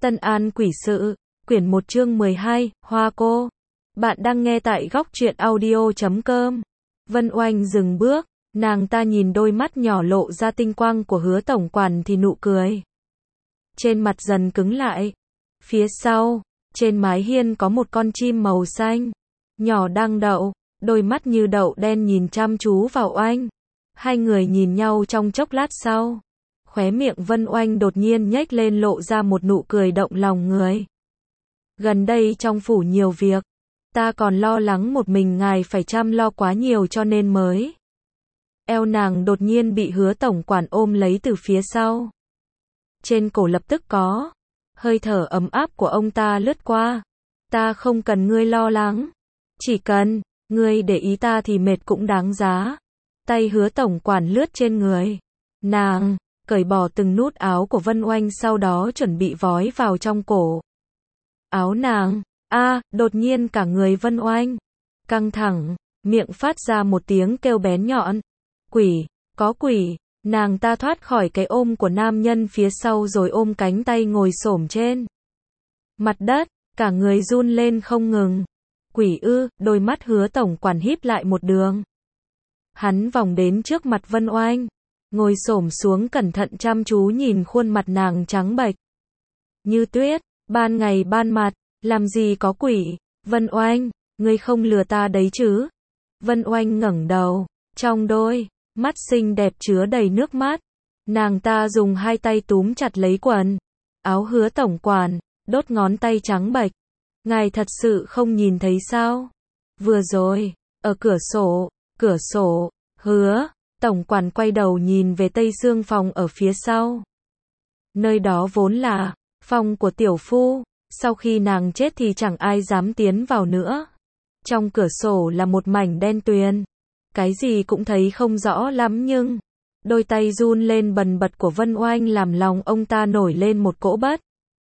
Tân An Quỷ Sự, quyển 1 chương 12, Hoa Cô. Bạn đang nghe tại góc truyện audio.com. Vân Oanh dừng bước, nàng ta nhìn đôi mắt nhỏ lộ ra tinh quang của Hứa tổng quản thì nụ cười trên mặt dần cứng lại. Phía sau, trên mái hiên có một con chim màu xanh nhỏ đang đậu, đôi mắt như đậu đen nhìn chăm chú vào Oanh. Hai người nhìn nhau trong chốc lát sau, khóe miệng Vân Oanh đột nhiên nhếch lên lộ ra một nụ cười động lòng người. Gần đây trong phủ nhiều việc, ta còn lo lắng một mình ngài phải chăm lo quá nhiều cho nên mới. Eo nàng đột nhiên bị Hứa tổng quản ôm lấy từ phía sau. Trên cổ lập tức có hơi thở ấm áp của ông ta lướt qua. Ta không cần ngươi lo lắng, chỉ cần ngươi để ý ta thì mệt cũng đáng giá. Tay Hứa tổng quản lướt trên người nàng, cởi bỏ từng nút áo của Vân Oanh, sau đó chuẩn bị vói vào trong cổ áo nàng. Đột nhiên cả người Vân Oanh căng thẳng, miệng phát ra một tiếng kêu bén nhọn. Quỷ, có quỷ. Nàng ta thoát khỏi cái ôm của nam nhân phía sau rồi ôm cánh tay ngồi xổm trên mặt đất, cả người run lên không ngừng. Quỷ ư? Đôi mắt Hứa tổng quản híp lại một đường. Hắn vòng đến trước mặt Vân Oanh, ngồi xổm xuống cẩn thận chăm chú nhìn khuôn mặt nàng trắng bệch như tuyết, ban ngày ban mặt, làm gì có quỷ. Vân Oanh, ngươi không lừa ta đấy chứ? Vân Oanh ngẩng đầu, trong đôi mắt xinh đẹp chứa đầy nước mắt. Nàng ta dùng hai tay túm chặt lấy quần áo Hứa tổng quản, đốt ngón tay trắng bệch. Ngài thật sự không nhìn thấy sao? Vừa rồi, ở cửa sổ, Hứa tổng quản quay đầu nhìn về tây xương phòng ở phía sau. Nơi đó vốn là phòng của tiểu phu, sau khi nàng chết thì chẳng ai dám tiến vào nữa. Trong cửa sổ là một mảnh đen tuyền, cái gì cũng thấy không rõ lắm, nhưng đôi tay run lên bần bật của Vân Oanh làm lòng ông ta nổi lên một cỗ bất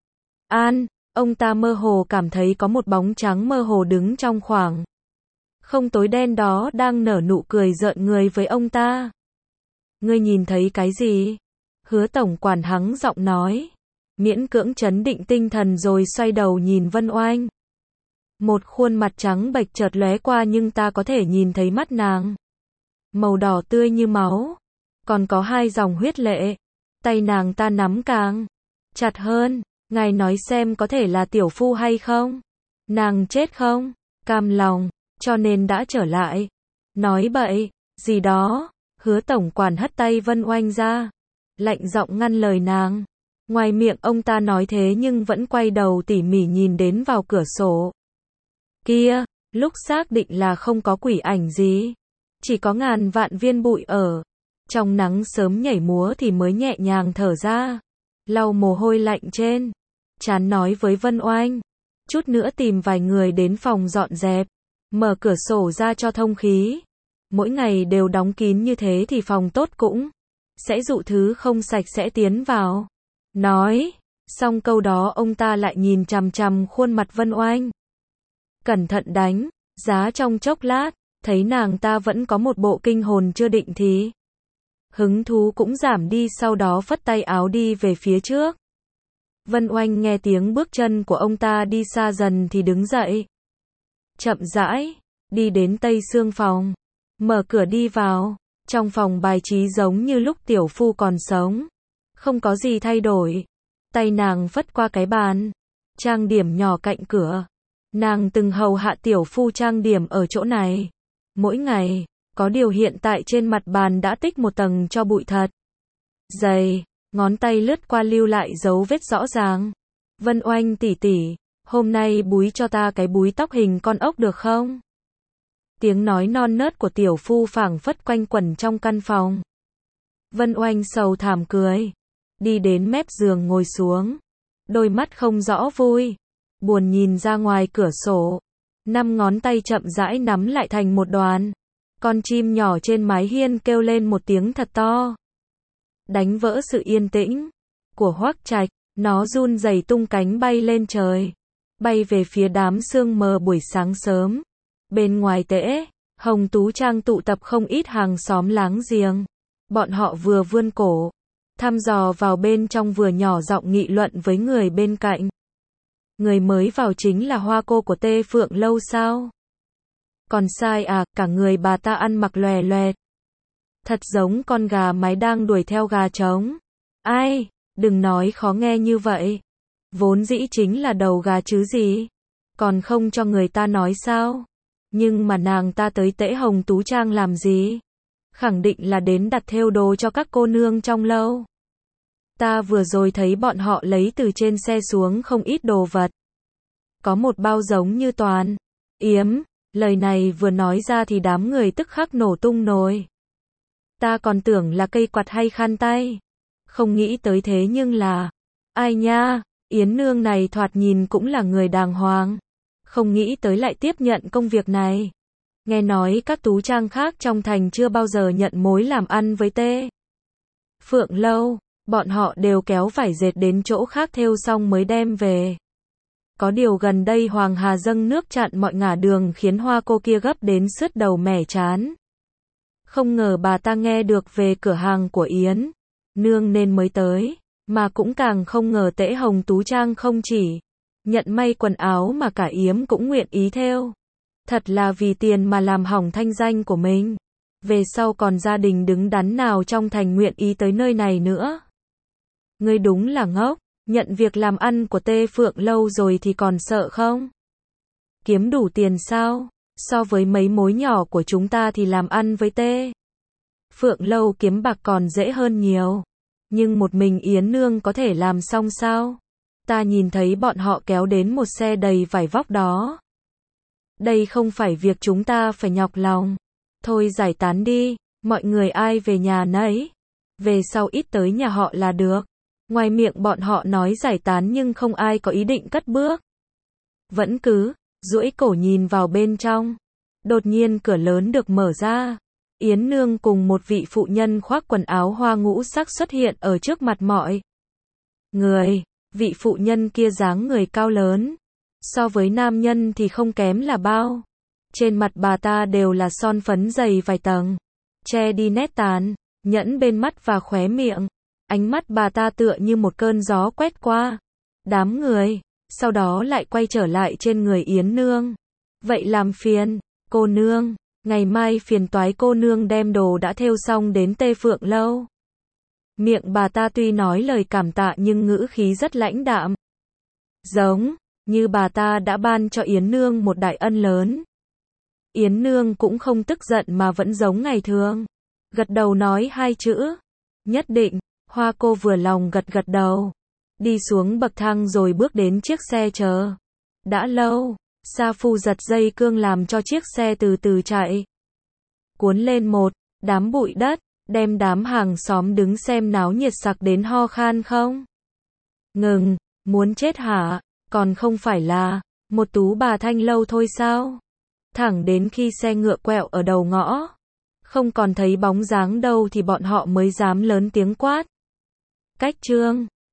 an. Ông ta mơ hồ cảm thấy có một bóng trắng mơ hồ đứng trong khoảng không tối đen đó đang nở nụ cười rợn người với ông ta. Ngươi nhìn thấy cái gì? Hứa tổng quản hắng giọng nói, miễn cưỡng trấn định tinh thần rồi xoay đầu nhìn Vân Oanh. Một khuôn mặt trắng bệch chợt lóe qua nhưng ta có thể nhìn thấy mắt nàng màu đỏ tươi như máu, còn có hai dòng huyết lệ. Tay nàng ta nắm càng chặt hơn. Ngài nói xem có thể là tiểu phu hay không? Nàng chết không cam lòng, cho nên đã trở lại. Nói bậy gì đó. Hứa tổng quản hất tay Vân Oanh ra, lạnh giọng ngăn lời nàng. Ngoài miệng ông ta nói thế nhưng vẫn quay đầu tỉ mỉ nhìn đến vào cửa sổ kia. Lúc xác định là không có quỷ ảnh gì, chỉ có ngàn vạn viên bụi ở trong nắng sớm nhảy múa thì mới nhẹ nhàng thở ra, lau mồ hôi lạnh trên trán, nói với Vân Oanh, chút nữa tìm vài người đến phòng dọn dẹp, mở cửa sổ ra cho thông khí. Mỗi ngày đều đóng kín như thế thì phòng tốt cũng sẽ dụ thứ không sạch sẽ tiến vào. Nói xong câu đó ông ta lại nhìn chằm chằm khuôn mặt Vân Oanh, cẩn thận đánh giá trong chốc lát, thấy nàng ta vẫn có một bộ kinh hồn chưa định thì hứng thú cũng giảm đi, sau đó phất tay áo đi về phía trước. Vân Oanh nghe tiếng bước chân của ông ta đi xa dần thì đứng dậy, chậm rãi đi đến tây xương phòng, mở cửa đi vào. Trong phòng bài trí giống như lúc tiểu phu còn sống, không có gì thay đổi. Tay nàng phất qua cái bàn trang điểm nhỏ cạnh cửa. Nàng từng hầu hạ tiểu phu trang điểm ở chỗ này mỗi ngày, có điều hiện tại trên mặt bàn đã tích một tầng tro bụi thật dày. Ngón tay lướt qua lưu lại dấu vết rõ ràng. Vân Oanh tỷ tỷ, hôm nay búi cho ta cái búi tóc hình con ốc được không? Tiếng nói non nớt của tiểu phu phảng phất quanh quẩn trong căn phòng. Vân Oanh sầu thảm cười, đi đến mép giường ngồi xuống, đôi mắt không rõ vui buồn nhìn ra ngoài cửa sổ. 5 ngón tay chậm rãi nắm lại thành một đoàn. Con chim nhỏ trên mái hiên kêu lên một tiếng thật to, đánh vỡ sự yên tĩnh của Hoắc Trạch. Nó run rẩy tung cánh bay lên trời, bay về phía đám sương mờ buổi sáng sớm. Bên ngoài Tễ Hồng Tú Trang tụ tập không ít hàng xóm láng giềng. Bọn họ vừa vươn cổ thăm dò vào bên trong vừa nhỏ giọng nghị luận với người bên cạnh. Người mới vào chính là Hoa cô của Tê Phượng Lâu sao? Còn sai à, cả người bà ta ăn mặc lòe loẹt. Thật giống con gà mái đang đuổi theo gà trống. Ai, đừng nói khó nghe như vậy. Vốn dĩ chính là đầu gà chứ gì. Còn không cho người ta nói sao? Nhưng mà nàng ta tới Tễ Hồng Tú Trang làm gì? Khẳng định là đến đặt thêu đồ cho các cô nương trong lâu. Ta vừa rồi thấy bọn họ lấy từ trên xe xuống không ít đồ vật. Có một bao giống như toàn yếm. Lời này vừa nói ra thì đám người tức khắc nổ tung nồi. Ta còn tưởng là cây quạt hay khăn tay. Không nghĩ tới thế nhưng là... Ai nha, Yến nương này thoạt nhìn cũng là người đàng hoàng. Không nghĩ tới lại tiếp nhận công việc này. Nghe nói các tú trang khác trong thành chưa bao giờ nhận mối làm ăn với Tê Phượng Lâu. Bọn họ đều kéo vải dệt đến chỗ khác thêu xong mới đem về. Có điều gần đây Hoàng Hà dâng nước chặn mọi ngả đường khiến Hoa cô kia gấp đến sứt đầu mẻ chán. Không ngờ bà ta nghe được về cửa hàng của Yến nương nên mới tới, mà cũng càng không ngờ Tễ Hồng Tú Trang không chỉ nhận may quần áo mà cả Yếm cũng nguyện ý thêu. Thật là vì tiền mà làm hỏng thanh danh của mình. Về sau còn gia đình đứng đắn nào trong thành nguyện ý tới nơi này nữa. Ngươi đúng là ngốc, nhận việc làm ăn của Tê Phượng Lâu rồi thì còn sợ không? Kiếm đủ tiền sao? So với mấy mối nhỏ của chúng ta thì làm ăn với Tê Phượng Lâu kiếm bạc còn dễ hơn nhiều. Nhưng một mình Yến nương có thể làm xong sao? Ta nhìn thấy bọn họ kéo đến một xe đầy vải vóc đó. Đây không phải việc chúng ta phải nhọc lòng. Thôi giải tán đi, mọi người ai về nhà nấy. Về sau ít tới nhà họ là được. Ngoài miệng bọn họ nói giải tán nhưng không ai có ý định cất bước. Vẫn cứ duỗi cổ nhìn vào bên trong. Đột nhiên cửa lớn được mở ra. Yến nương cùng một vị phụ nhân khoác quần áo hoa ngũ sắc xuất hiện ở trước mặt mọi người. Vị phụ nhân kia dáng người cao lớn. So với nam nhân thì không kém là bao. Trên mặt bà ta đều là son phấn dày vài tầng. Che đi nét tàn, nhẫn bên mắt và khóe miệng. Ánh mắt bà ta tựa như một cơn gió quét qua đám người, sau đó lại quay trở lại trên người Yến nương. Vậy làm phiền, cô nương, ngày mai phiền toái cô nương đem đồ đã thêu xong đến Tê Phượng Lâu. Miệng bà ta tuy nói lời cảm tạ nhưng ngữ khí rất lãnh đạm. Giống như bà ta đã ban cho Yến nương một đại ân lớn. Yến nương cũng không tức giận mà vẫn giống ngày thường. Gật đầu nói hai chữ. Nhất định. Hoa cô vừa lòng gật gật đầu. Đi xuống bậc thang rồi bước đến chiếc xe chờ. Đã lâu, Sa Phu giật dây cương làm cho chiếc xe từ từ chạy. Cuốn lên một đám bụi đất, đem đám hàng xóm đứng xem náo nhiệt sặc đến ho khan không. Ngừng, muốn chết hả, còn không phải là một tú bà thanh lâu thôi sao? Thẳng đến khi xe ngựa quẹo ở đầu ngõ, không còn thấy bóng dáng đâu thì bọn họ mới dám lớn tiếng quát. Cách trương.